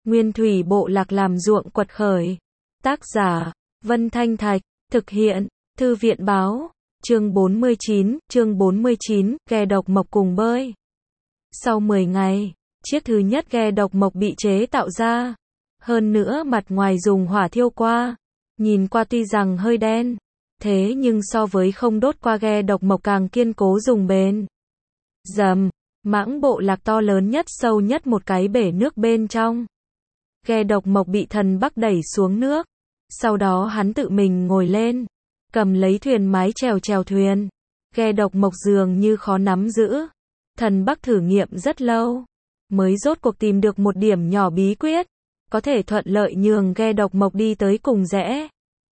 Nguyên thủy bộ lạc làm ruộng quật khởi. Tác giả, Vân Thanh Thạch, thực hiện, Thư viện báo, chương 49, ghe độc mộc cùng bơi. Sau 10 ngày, chiếc thứ nhất ghe độc mộc bị chế tạo ra. Hơn nữa mặt ngoài dùng hỏa thiêu qua. Nhìn qua tuy rằng hơi đen, thế nhưng so với không đốt qua ghe độc mộc càng kiên cố dùng bền. Dầm, mãng bộ lạc to lớn nhất sâu nhất một cái bể nước bên trong. Ghe độc mộc bị Thần Bắc đẩy xuống nước. Sau đó hắn tự mình ngồi lên, cầm lấy thuyền mái chèo thuyền. Ghe độc mộc dường như khó nắm giữ. Thần Bắc thử nghiệm rất lâu, mới rốt cuộc tìm được một điểm nhỏ bí quyết, có thể thuận lợi nhường ghe độc mộc đi tới cùng rẽ.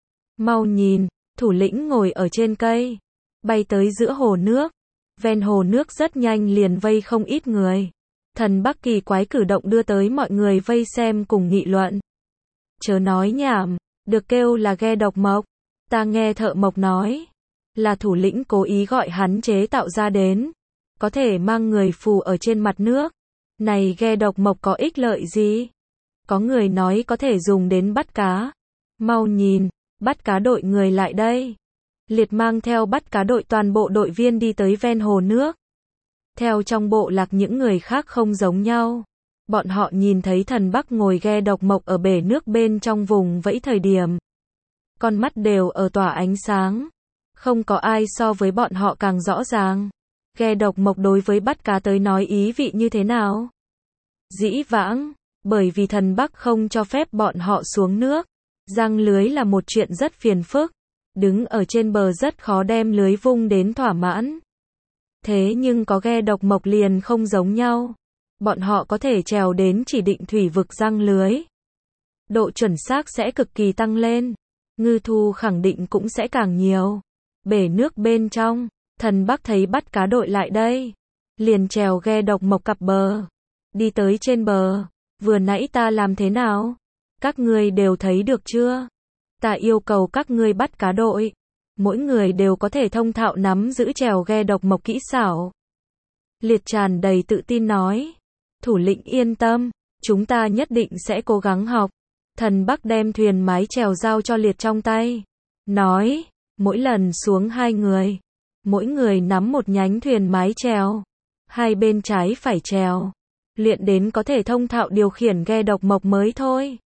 Mau nhìn, thủ lĩnh ngồi ở trên cây, bay tới giữa hồ nước. Ven hồ nước rất nhanh liền vây không ít người. Thần Bắc kỳ quái cử động đưa tới mọi người vây xem cùng nghị luận. Chớ nói nhảm, được kêu là ghe độc mộc. Ta nghe thợ mộc nói, là thủ lĩnh cố ý gọi hắn chế tạo ra đến. Có thể mang người phù ở trên mặt nước. Này ghe độc mộc có ích lợi gì? Có người nói có thể dùng đến bắt cá. Mau nhìn, bắt cá đội người lại đây. Liệt mang theo bắt cá đội toàn bộ đội viên đi tới ven hồ nước. Theo trong bộ lạc những người khác không giống nhau. Bọn họ nhìn thấy Thần Bắc ngồi ghe độc mộc ở bể nước bên trong vùng vẫy thời điểm. Con mắt đều ở tỏa ánh sáng. Không có ai so với bọn họ càng rõ ràng. Ghe độc mộc đối với bắt cá tới nói ý vị như thế nào? Dĩ vãng, bởi vì Thần Bắc không cho phép bọn họ xuống nước. Giăng lưới là một chuyện rất phiền phức. Đứng ở trên bờ rất khó đem lưới vung đến thỏa mãn. Thế nhưng có ghe độc mộc liền không giống nhau. Bọn họ có thể trèo đến chỉ định thủy vực giăng lưới. Độ chuẩn xác sẽ cực kỳ tăng lên. Ngư thu khẳng định cũng sẽ càng nhiều. Bể nước bên trong, Thần Bắc thấy bắt cá đội lại đây. Liền trèo ghe độc mộc cặp bờ. Đi tới trên bờ. Vừa nãy ta làm thế nào? Các ngươi đều thấy được chưa? Ta yêu cầu các ngươi bắt cá đội. Mỗi người đều có thể thông thạo nắm giữ trèo ghe độc mộc kỹ xảo. Liệt tràn đầy tự tin nói. Thủ lĩnh yên tâm, chúng ta nhất định sẽ cố gắng học. Thần Bắc đem thuyền mái chèo giao cho Liệt trong tay. Nói, mỗi lần xuống 2 người. Mỗi người nắm một nhánh thuyền mái chèo. 2 bên trái phải chèo. Luyện đến có thể thông thạo điều khiển ghe độc mộc mới thôi.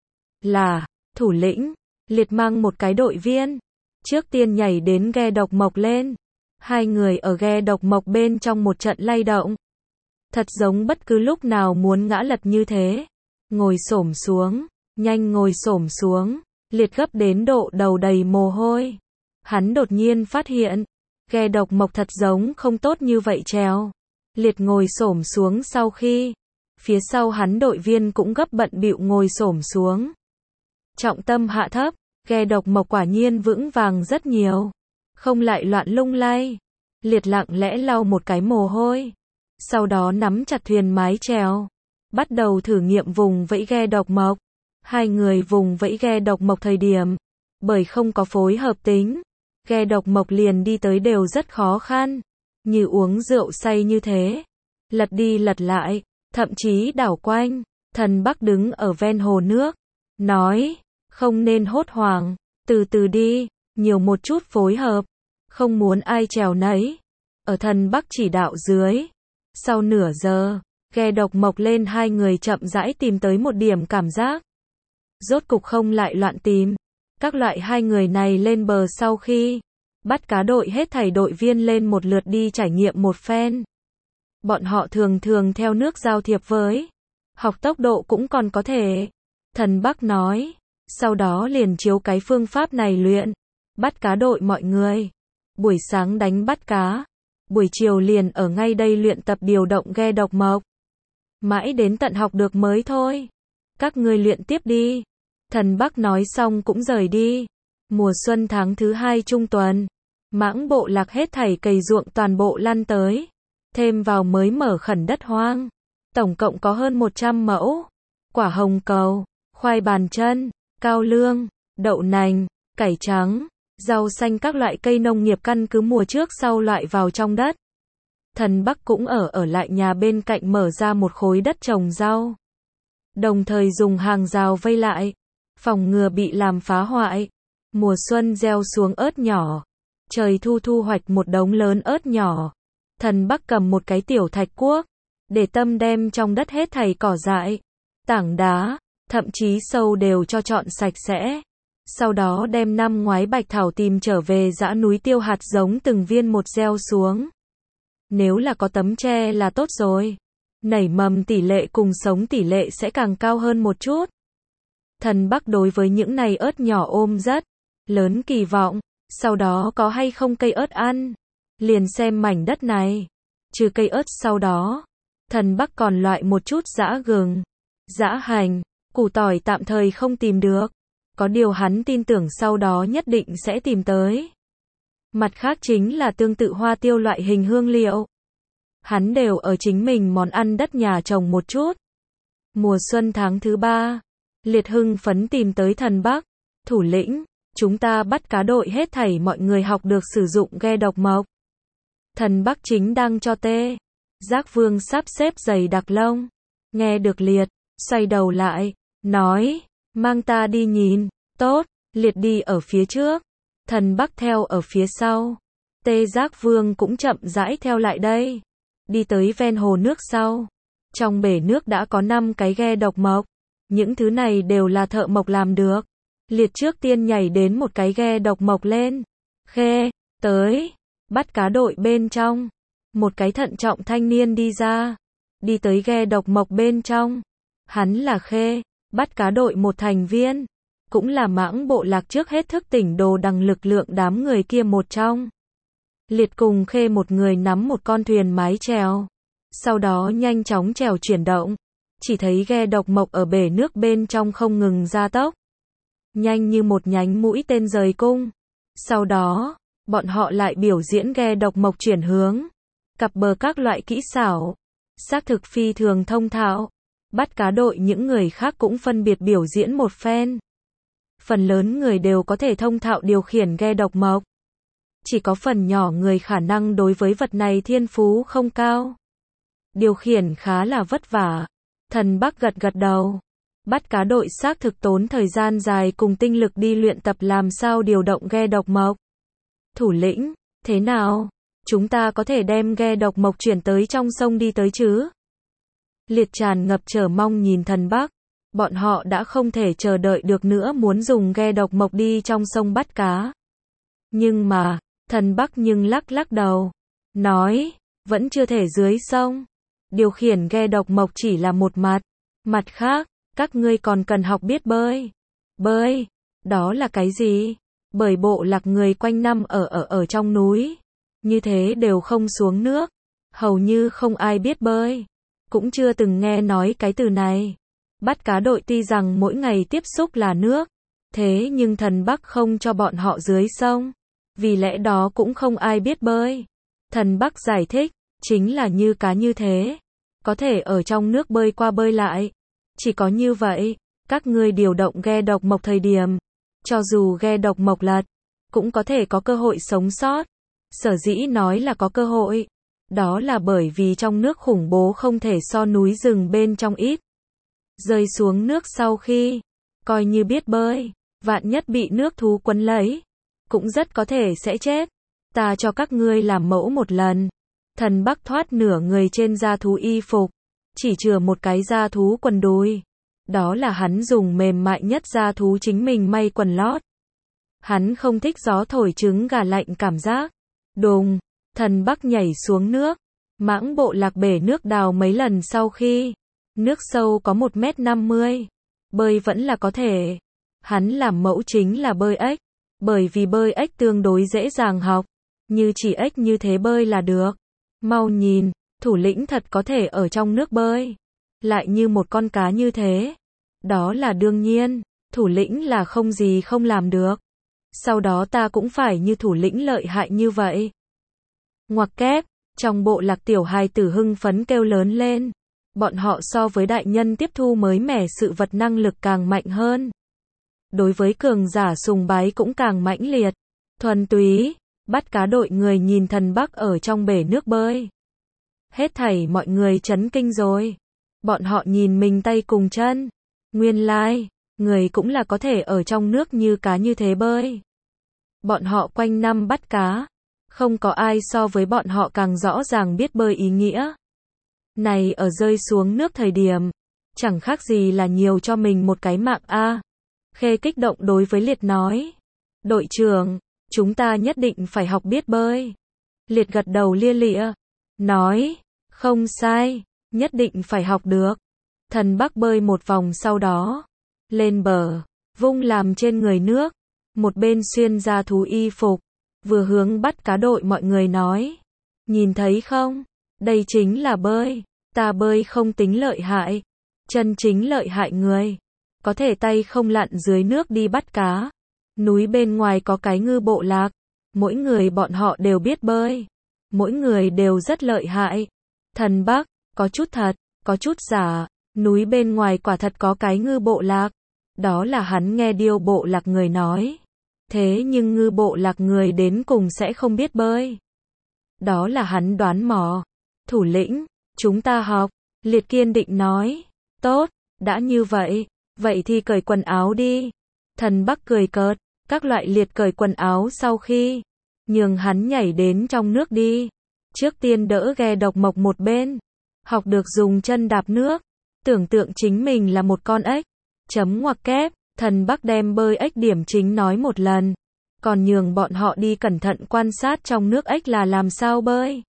Là, thủ lĩnh, Liệt mang một cái đội viên. Trước tiên nhảy đến ghe độc mộc lên. 2 người ở ghe độc mộc bên trong một trận lay động. Thật giống bất cứ lúc nào muốn ngã lật như thế. Ngồi xổm xuống, nhanh ngồi xổm xuống. Liệt gấp đến độ đầu đầy mồ hôi. Hắn đột nhiên phát hiện, ghe độc mộc thật giống không tốt như vậy trèo. Liệt ngồi xổm xuống sau khi, phía sau hắn đội viên cũng gấp bận bịu ngồi xổm xuống. Trọng tâm hạ thấp, ghe độc mộc quả nhiên vững vàng rất nhiều. Không lại loạn lung lay. Liệt lặng lẽ lau một cái mồ hôi. Sau đó nắm chặt thuyền mái chèo. Bắt đầu thử nghiệm vùng vẫy ghe độc mộc. 2 người vùng vẫy ghe độc mộc thời điểm. Bởi không có phối hợp tính. Ghe độc mộc liền đi tới đều rất khó khăn. Như uống rượu say như thế. Lật đi lật lại. Thậm chí đảo quanh. Thần Bắc đứng ở ven hồ nước. Nói. Không nên hốt hoảng. Từ từ đi. Nhiều một chút phối hợp. Không muốn ai trèo nấy. Ở Thần Bắc chỉ đạo dưới. Sau nửa giờ, ghe độc mộc lên 2 người chậm rãi tìm tới một điểm cảm giác. Rốt cục không lại loạn tìm. Các loại 2 người này lên bờ sau khi bắt cá đội hết thảy đội viên lên một lượt đi trải nghiệm một phen. Bọn họ thường theo nước giao thiệp với. Học tốc độ cũng còn có thể. Thần Bắc nói. Sau đó liền chiếu cái phương pháp này luyện. Bắt cá đội mọi người. Buổi sáng đánh bắt cá. Buổi chiều liền ở ngay đây luyện tập điều động ghe độc mộc. Mãi đến tận học được mới thôi. Các ngươi luyện tiếp đi. Thần Bắc nói xong cũng rời đi. Mùa xuân tháng thứ 2 trung tuần. Mãng bộ lạc hết thảy cày ruộng toàn bộ lăn tới. Thêm vào mới mở khẩn đất hoang. Tổng cộng có hơn 100 mẫu. Quả hồng cầu, khoai bàn chân, cao lương, đậu nành, cải trắng. Rau xanh các loại cây nông nghiệp căn cứ mùa trước sau loại vào trong đất. Thần Bắc cũng ở lại nhà bên cạnh mở ra một khối đất trồng rau. đồng thời dùng hàng rào vây lại, phòng ngừa bị làm phá hoại. Mùa xuân gieo xuống ớt nhỏ, trời thu thu hoạch một đống lớn ớt nhỏ. Thần Bắc cầm một cái tiểu thạch cuốc, để tâm đem trong đất hết thảy cỏ dại, tảng đá, thậm chí sâu đều cho chọn sạch sẽ. Sau đó đem năm ngoái bạch thảo tìm trở về dã núi tiêu hạt giống từng viên một gieo xuống. Nếu là có tấm tre là tốt rồi. Nảy mầm tỷ lệ cùng sống tỷ lệ sẽ càng cao hơn một chút. Thần Bắc đối với những này ớt nhỏ ôm rất lớn kỳ vọng. Sau đó có hay không cây ớt ăn, liền xem mảnh đất này. Trừ cây ớt sau đó, thần Bắc còn loại một chút dã gừng, dã hành, củ tỏi tạm thời không tìm được. Có điều hắn tin tưởng sau đó nhất định sẽ tìm tới. Mặt khác chính là tương tự hoa tiêu loại hình hương liệu. Hắn đều ở chính mình món ăn đất nhà trồng một chút. Mùa xuân tháng thứ 3, Liệt hưng phấn tìm tới thần Bắc. Thủ lĩnh, chúng ta bắt cá đội hết thảy mọi người học được sử dụng ghe độc mộc. Thần Bắc chính đang cho tê. Giác Vương sắp xếp giày đặc lông. Nghe được Liệt, xoay đầu lại, nói, mang ta đi nhìn. Tốt, Liệt đi ở phía trước. Thần Bắc theo ở phía sau. Tê Giác Vương cũng chậm rãi theo lại đây. Đi tới ven hồ nước sau. Trong bể nước đã có 5 cái ghe độc mộc. Những thứ này đều là thợ mộc làm được. Liệt trước tiên nhảy đến một cái ghe độc mộc lên. Khê, tới. Bắt cá đội bên trong. Một cái thận trọng thanh niên đi ra. Đi tới ghe độc mộc bên trong. Hắn là Khê, bắt cá đội một thành viên. Cũng là Mãng bộ lạc trước hết thức tỉnh đồ đằng lực lượng đám người kia một trong. Liệt cùng Khê một người nắm một con thuyền mái chèo. Sau đó nhanh chóng chèo chuyển động. Chỉ thấy ghe độc mộc ở bể nước bên trong không ngừng gia tốc. Nhanh như một nhánh mũi tên rời cung. Sau đó, bọn họ lại biểu diễn ghe độc mộc chuyển hướng. Cặp bờ các loại kỹ xảo. Xác thực phi thường thông thạo. Bắt cá đội những người khác cũng phân biệt biểu diễn một phen. Phần lớn người đều có thể thông thạo điều khiển ghe độc mộc. Chỉ có phần nhỏ người khả năng đối với vật này thiên phú không cao. Điều khiển khá là vất vả. Thần Bắc gật gật đầu. Bắt cá đội xác thực tốn thời gian dài cùng tinh lực đi luyện tập làm sao điều động ghe độc mộc. Thủ lĩnh, thế nào? Chúng ta có thể đem ghe độc mộc chuyển tới trong sông đi tới chứ? Liệt tràn ngập chờ mong nhìn thần Bắc. Bọn họ đã không thể chờ đợi được nữa muốn dùng ghe độc mộc đi trong sông bắt cá. Nhưng mà, thần Bắc nhưng lắc lắc đầu. Nói, vẫn chưa thể dưới sông. Điều khiển ghe độc mộc chỉ là một mặt. Mặt khác, các ngươi còn cần học biết bơi. Bơi? Đó là cái gì? Bởi bộ lạc người quanh năm ở trong núi. Như thế đều không xuống nước. Hầu như không ai biết bơi. Cũng chưa từng nghe nói cái từ này. Bắt cá đội tuy rằng mỗi ngày tiếp xúc là nước. Thế nhưng thần Bắc không cho bọn họ dưới sông. Vì lẽ đó cũng không ai biết bơi. Thần Bắc giải thích, chính là như cá như thế. Có thể ở trong nước bơi qua bơi lại. Chỉ có như vậy, các ngươi điều động ghe độc mộc thời điểm. Cho dù ghe độc mộc lật, cũng có thể có cơ hội sống sót. Sở dĩ nói là có cơ hội. Đó là bởi vì trong nước khủng bố không thể so núi rừng bên trong ít. Rơi xuống nước sau khi, coi như biết bơi, vạn nhất bị nước thú quấn lấy, cũng rất có thể sẽ chết. Ta cho các ngươi làm mẫu một lần. Thần Bắc thoát nửa người trên da thú y phục, chỉ chừa một cái da thú quần đùi. Đó là hắn dùng mềm mại nhất da thú chính mình may quần lót. Hắn không thích gió thổi trứng gà lạnh cảm giác. Đùng, thần Bắc nhảy xuống nước. Mãng bộ lạc bể nước đào mấy lần sau khi, nước sâu có 1,50 m. Bơi vẫn là có thể. Hắn làm mẫu chính là bơi ếch. Bởi vì bơi ếch tương đối dễ dàng học. Như chỉ ếch như thế bơi là được. Mau nhìn, thủ lĩnh thật có thể ở trong nước bơi. Lại như một con cá như thế. Đó là đương nhiên, thủ lĩnh là không gì không làm được. Sau đó ta cũng phải như thủ lĩnh lợi hại như vậy. Ngoặc kép, trong bộ lạc tiểu hài tử hưng phấn kêu lớn lên. Bọn họ so với đại nhân tiếp thu mới mẻ sự vật năng lực càng mạnh hơn. Đối với cường giả sùng bái cũng càng mãnh liệt. Thuần túy, bắt cá đội người nhìn thần Bắc ở trong bể nước bơi. Hết thảy mọi người chấn kinh rồi. Bọn họ nhìn mình tay cùng chân. Nguyên lai, người cũng là có thể ở trong nước như cá như thế bơi. Bọn họ quanh năm bắt cá. Không có ai so với bọn họ càng rõ ràng biết bơi ý nghĩa. Này ở rơi xuống nước thời điểm, chẳng khác gì là nhiều cho mình một cái mạng a. Khê kích động đối với Liệt nói. Đội trưởng, chúng ta nhất định phải học biết bơi. Liệt gật đầu lia lịa. Nói, không sai, nhất định phải học được. Thần Bắc bơi một vòng sau đó. Lên bờ, vung làm trên người nước. Một bên xuyên ra thú y phục. Vừa hướng bắt cá đội mọi người nói. Nhìn thấy không? Đây chính là bơi. Ta bơi không tính lợi hại. Chân chính lợi hại người. Có thể tay không lặn dưới nước đi bắt cá. Núi bên ngoài có cái ngư bộ lạc. Mỗi người bọn họ đều biết bơi. Mỗi người đều rất lợi hại. Thần Bắc, có chút thật, có chút giả. Núi bên ngoài quả thật có cái ngư bộ lạc. Đó là hắn nghe điêu bộ lạc người nói. Thế nhưng ngư bộ lạc người đến cùng sẽ không biết bơi. Đó là hắn đoán mò. Thủ lĩnh, chúng ta học. Liệt kiên định nói. Tốt, đã như vậy. Vậy thì cởi quần áo đi. Thần Bắc cười cợt. Các loại Liệt cởi quần áo sau khi. Nhường hắn nhảy đến trong nước đi. Trước tiên đỡ ghe độc mộc một bên. Học được dùng chân đạp nước. Tưởng tượng chính mình là một con ếch. Chấm ngoặc kép. Thần Bắc đem bơi ếch điểm chính nói một lần. Còn nhường bọn họ đi cẩn thận quan sát trong nước ếch là làm sao bơi.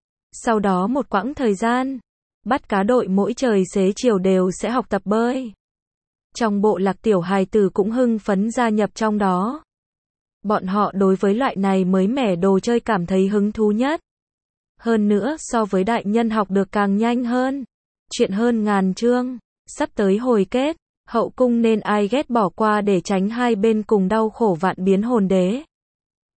Sau đó một quãng thời gian, bắt cá đội mỗi trời xế chiều đều sẽ học tập bơi. Trong bộ lạc tiểu hài tử cũng hưng phấn gia nhập trong đó. Bọn họ đối với loại này mới mẻ đồ chơi cảm thấy hứng thú nhất. Hơn nữa so với đại nhân học được càng nhanh hơn. Chuyện hơn ngàn chương, sắp tới hồi kết. Hậu cung nên ai ghét bỏ qua để tránh hai bên cùng đau khổ vạn biến hồn đế.